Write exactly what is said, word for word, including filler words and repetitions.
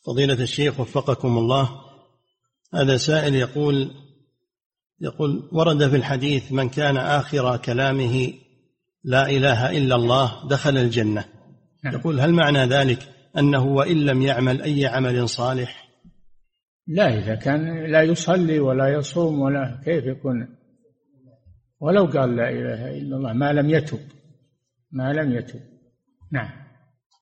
فضيلة الشيخ وفقكم الله، هذا سائل يقول يقول ورد في الحديث: من كان آخر كلامه لا إله إلا الله دخل الجنة. نعم. يقول: هل معنى ذلك أنه وإن لم يعمل أي عمل صالح؟ لا، إذا كان لا يصلي ولا يصوم ولا كيف يكون، ولو قال لا إله إلا الله ما لم يتب ما لم يتب. نعم.